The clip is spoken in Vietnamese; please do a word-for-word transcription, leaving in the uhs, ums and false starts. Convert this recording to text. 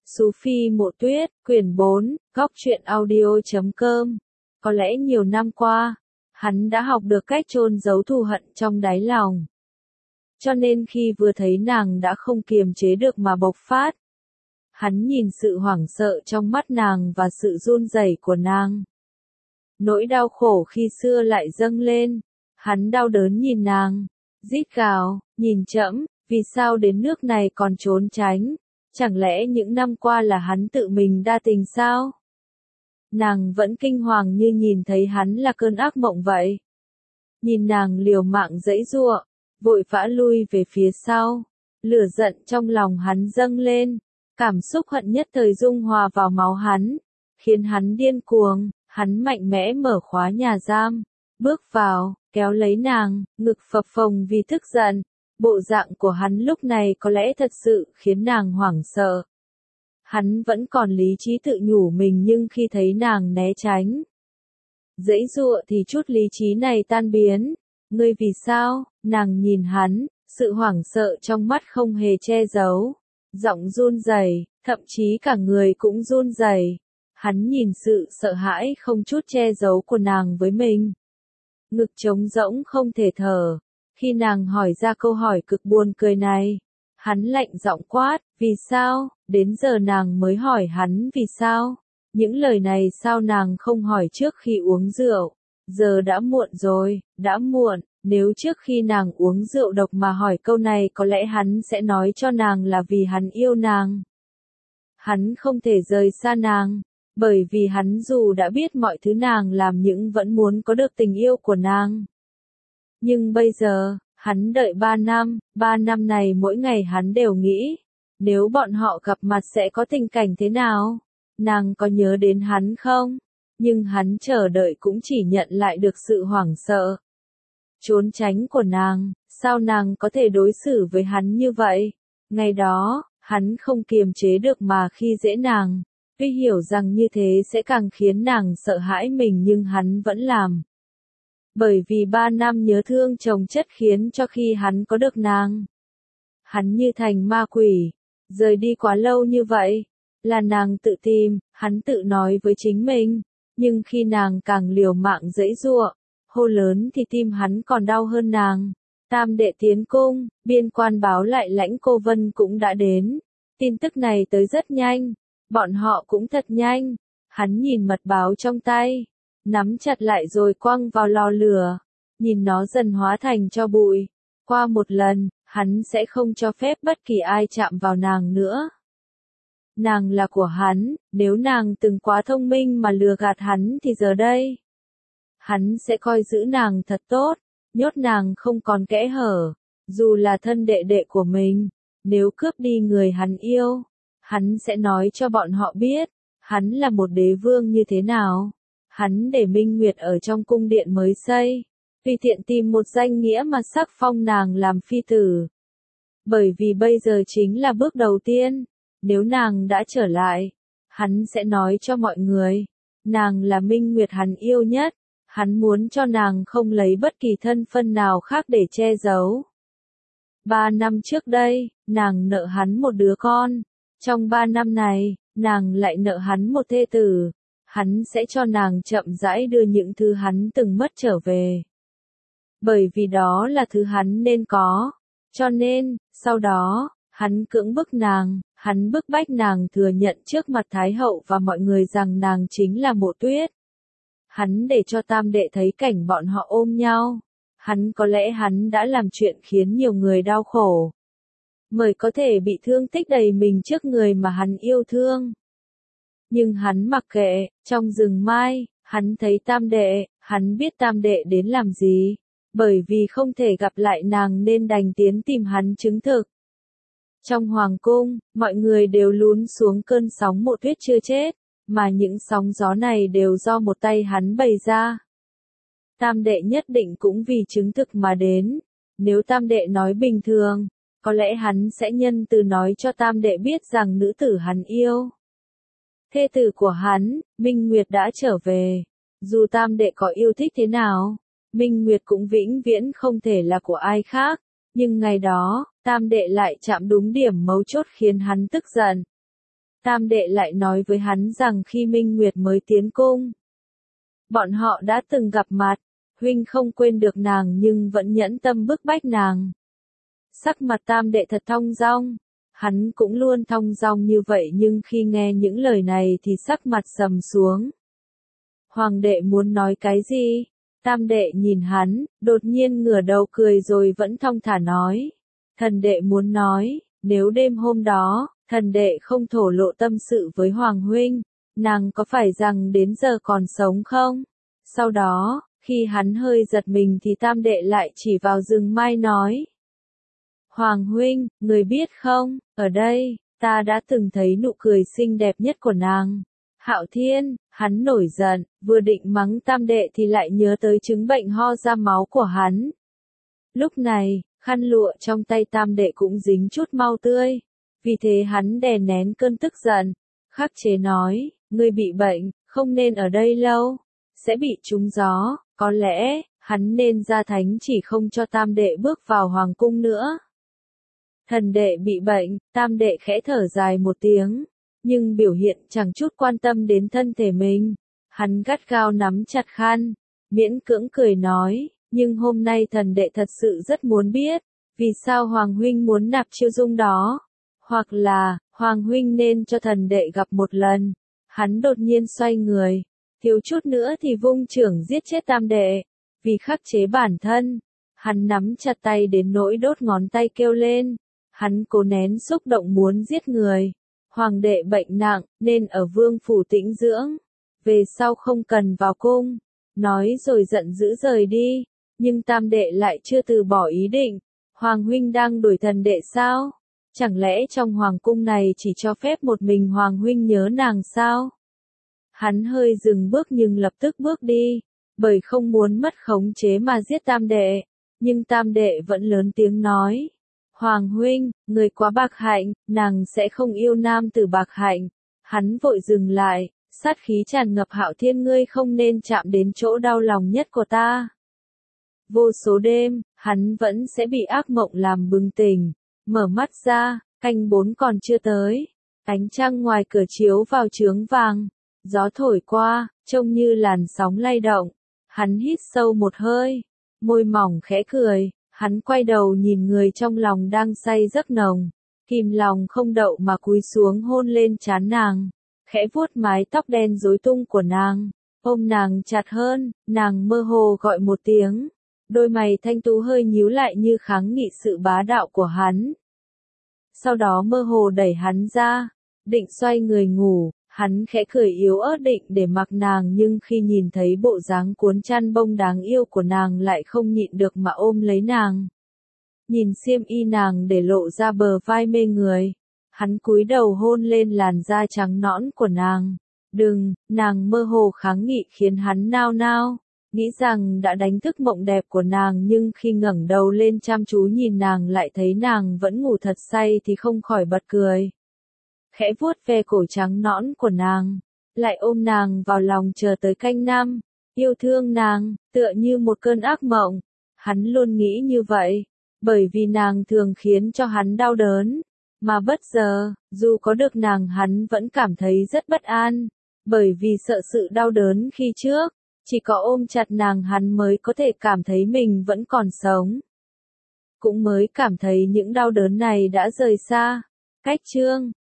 Sú Phi Mộ Tuyết, quyển bốn, góc truyện audio chấm com. Có lẽ nhiều năm qua, hắn đã học được cách chôn giấu thù hận trong đáy lòng. Cho nên khi vừa thấy nàng đã không kiềm chế được mà bộc phát. Hắn nhìn sự hoảng sợ trong mắt nàng và sự run rẩy của nàng. Nỗi đau khổ khi xưa lại dâng lên, hắn đau đớn nhìn nàng, rít gào, nhìn trẫm, vì sao đến nước này còn trốn tránh, chẳng lẽ những năm qua là hắn tự mình đa tình sao? Nàng vẫn kinh hoàng như nhìn thấy hắn là cơn ác mộng vậy. Nhìn nàng liều mạng giãy giụa, vội vã lui về phía sau, lửa giận trong lòng hắn dâng lên, cảm xúc hận nhất thời dung hòa vào máu hắn, khiến hắn điên cuồng, hắn mạnh mẽ mở khóa nhà giam, bước vào, kéo lấy nàng, ngực phập phồng vì tức giận. Bộ dạng của hắn lúc này có lẽ thật sự khiến nàng hoảng sợ. Hắn vẫn còn lý trí tự nhủ mình nhưng khi thấy nàng né tránh, giãy giụa thì chút lý trí này tan biến. Ngươi vì sao? Nàng nhìn hắn, sự hoảng sợ trong mắt không hề che giấu, giọng run rẩy, thậm chí cả người cũng run rẩy. Hắn nhìn sự sợ hãi không chút che giấu của nàng với mình, ngực trống rỗng không thể thở. Khi nàng hỏi ra câu hỏi cực buồn cười này, hắn lạnh giọng quát, vì sao? Đến giờ nàng mới hỏi hắn vì sao? Những lời này sao nàng không hỏi trước khi uống rượu? Giờ đã muộn rồi, đã muộn, nếu trước khi nàng uống rượu độc mà hỏi câu này có lẽ hắn sẽ nói cho nàng là vì hắn yêu nàng. Hắn không thể rời xa nàng, bởi vì hắn dù đã biết mọi thứ nàng làm nhưng vẫn muốn có được tình yêu của nàng. Nhưng bây giờ, hắn đợi ba năm, ba năm này mỗi ngày hắn đều nghĩ, nếu bọn họ gặp mặt sẽ có tình cảnh thế nào? Nàng có nhớ đến hắn không? Nhưng hắn chờ đợi cũng chỉ nhận lại được sự hoảng sợ, trốn tránh của nàng. Sao nàng có thể đối xử với hắn như vậy? Ngày đó, hắn không kiềm chế được mà khi dễ nàng, tuy hiểu rằng như thế sẽ càng khiến nàng sợ hãi mình nhưng hắn vẫn làm. Bởi vì ba năm nhớ thương chồng chất khiến cho khi hắn có được nàng, hắn như thành ma quỷ, rời đi quá lâu như vậy, là nàng tự tìm, hắn tự nói với chính mình, nhưng khi nàng càng liều mạng giãy giụa, hô lớn thì tim hắn còn đau hơn nàng. Tam đệ tiến cung, biên quan báo lại Lãnh Cô Vân cũng đã đến, tin tức này tới rất nhanh, bọn họ cũng thật nhanh, hắn nhìn mật báo trong tay, nắm chặt lại rồi quăng vào lò lửa, nhìn nó dần hóa thành tro bụi. Qua một lần, hắn sẽ không cho phép bất kỳ ai chạm vào nàng nữa. Nàng là của hắn, nếu nàng từng quá thông minh mà lừa gạt hắn thì giờ đây, hắn sẽ coi giữ nàng thật tốt, nhốt nàng không còn kẽ hở, dù là thân đệ đệ của mình, nếu cướp đi người hắn yêu, hắn sẽ nói cho bọn họ biết, hắn là một đế vương như thế nào. Hắn để Minh Nguyệt ở trong cung điện mới xây, tùy tiện tìm một danh nghĩa mà sắc phong nàng làm phi tử. Bởi vì bây giờ chính là bước đầu tiên, nếu nàng đã trở lại, hắn sẽ nói cho mọi người, nàng là Minh Nguyệt hắn yêu nhất, hắn muốn cho nàng không lấy bất kỳ thân phận nào khác để che giấu. Ba năm trước đây, nàng nợ hắn một đứa con, trong ba năm này, nàng lại nợ hắn một thê tử. Hắn sẽ cho nàng chậm rãi đưa những thứ hắn từng mất trở về. Bởi vì đó là thứ hắn nên có. Cho nên, sau đó, hắn cưỡng bức nàng, hắn bức bách nàng thừa nhận trước mặt Thái hậu và mọi người rằng nàng chính là Mộ Tuyết. Hắn để cho tam đệ thấy cảnh bọn họ ôm nhau. Hắn có lẽ hắn đã làm chuyện khiến nhiều người đau khổ. Mới có thể bị thương tích đầy mình trước người mà hắn yêu thương. Nhưng hắn mặc kệ, trong rừng mai, hắn thấy tam đệ, hắn biết tam đệ đến làm gì, bởi vì không thể gặp lại nàng nên đành tiến tìm hắn chứng thực. Trong hoàng cung, mọi người đều lún xuống cơn sóng Mộ Tuyết chưa chết, mà những sóng gió này đều do một tay hắn bày ra. Tam đệ nhất định cũng vì chứng thực mà đến, nếu tam đệ nói bình thường, có lẽ hắn sẽ nhân từ nói cho tam đệ biết rằng nữ tử hắn yêu, thê tử của hắn, Minh Nguyệt đã trở về. Dù tam đệ có yêu thích thế nào, Minh Nguyệt cũng vĩnh viễn không thể là của ai khác. Nhưng ngày đó, tam đệ lại chạm đúng điểm mấu chốt khiến hắn tức giận. Tam đệ lại nói với hắn rằng khi Minh Nguyệt mới tiến cung, bọn họ đã từng gặp mặt, huynh không quên được nàng nhưng vẫn nhẫn tâm bức bách nàng. Sắc mặt tam đệ thật thong dong, hắn cũng luôn thong dong như vậy nhưng khi nghe những lời này thì sắc mặt sầm xuống. Hoàng đệ muốn nói cái gì? Tam đệ nhìn hắn, đột nhiên ngửa đầu cười rồi vẫn thong thả nói. Thần đệ muốn nói, nếu đêm hôm đó, thần đệ không thổ lộ tâm sự với Hoàng huynh, nàng có phải rằng đến giờ còn sống không? Sau đó, khi hắn hơi giật mình thì tam đệ lại chỉ vào rừng mai nói. Hoàng huynh, người biết không, ở đây, ta đã từng thấy nụ cười xinh đẹp nhất của nàng. Hạo Thiên, hắn nổi giận, vừa định mắng tam đệ thì lại nhớ tới chứng bệnh ho ra máu của hắn. Lúc này, khăn lụa trong tay tam đệ cũng dính chút mau tươi. Vì thế hắn đè nén cơn tức giận, khắc chế nói, ngươi bị bệnh, không nên ở đây lâu, sẽ bị trúng gió, có lẽ, hắn nên ra thánh chỉ không cho tam đệ bước vào hoàng cung nữa. Thần đệ bị bệnh, tam đệ khẽ thở dài một tiếng, nhưng biểu hiện chẳng chút quan tâm đến thân thể mình. Hắn gắt gao nắm chặt khăn, miễn cưỡng cười nói, nhưng hôm nay thần đệ thật sự rất muốn biết, vì sao Hoàng huynh muốn nạp Chiêu Dung đó, hoặc là, Hoàng huynh nên cho thần đệ gặp một lần. Hắn đột nhiên xoay người, thiếu chút nữa thì vung chưởng giết chết tam đệ, vì khắc chế bản thân. Hắn nắm chặt tay đến nỗi đốt ngón tay kêu lên, hắn cố nén xúc động muốn giết người. Hoàng đệ bệnh nặng, nên ở vương phủ tĩnh dưỡng, về sau không cần vào cung, nói rồi giận dữ rời đi, nhưng tam đệ lại chưa từ bỏ ý định. Hoàng huynh đang đuổi thần đệ sao? Chẳng lẽ trong hoàng cung này chỉ cho phép một mình Hoàng huynh nhớ nàng sao? Hắn hơi dừng bước nhưng lập tức bước đi, bởi không muốn mất khống chế mà giết tam đệ, nhưng tam đệ vẫn lớn tiếng nói. Hoàng huynh, người quá bạc hạnh, nàng sẽ không yêu nam tử bạc hạnh. Hắn vội dừng lại, sát khí tràn ngập. Hạo Thiên, ngươi không nên chạm đến chỗ đau lòng nhất của ta. Vô số đêm, hắn vẫn sẽ bị ác mộng làm bừng tỉnh, mở mắt ra, canh bốn còn chưa tới. Ánh trăng ngoài cửa chiếu vào chướng vàng, gió thổi qua, trông như làn sóng lay động. Hắn hít sâu một hơi, môi mỏng khẽ cười. Hắn quay đầu nhìn người trong lòng đang say giấc nồng, kìm lòng không đậu mà cúi xuống hôn lên trán nàng, khẽ vuốt mái tóc đen rối tung của nàng, ôm nàng chặt hơn, nàng mơ hồ gọi một tiếng, đôi mày thanh tú hơi nhíu lại như kháng nghị sự bá đạo của hắn. Sau đó mơ hồ đẩy hắn ra, định xoay người ngủ. Hắn khẽ cười yếu ớt định để mặc nàng nhưng khi nhìn thấy bộ dáng cuốn chăn bông đáng yêu của nàng lại không nhịn được mà ôm lấy nàng. Nhìn xiêm y nàng để lộ ra bờ vai mê người. Hắn cúi đầu hôn lên làn da trắng nõn của nàng. Đừng, nàng mơ hồ kháng nghị khiến hắn nao nao. Nghĩ rằng đã đánh thức mộng đẹp của nàng nhưng khi ngẩng đầu lên chăm chú nhìn nàng lại thấy nàng vẫn ngủ thật say thì không khỏi bật cười. Khẽ vuốt ve cổ trắng nõn của nàng, lại ôm nàng vào lòng chờ tới canh năm, yêu thương nàng, tựa như một cơn ác mộng. Hắn luôn nghĩ như vậy, bởi vì nàng thường khiến cho hắn đau đớn, mà bất giờ, dù có được nàng hắn vẫn cảm thấy rất bất an, bởi vì sợ sự đau đớn khi trước, chỉ có ôm chặt nàng hắn mới có thể cảm thấy mình vẫn còn sống. Cũng mới cảm thấy những đau đớn này đã rời xa. Cách chương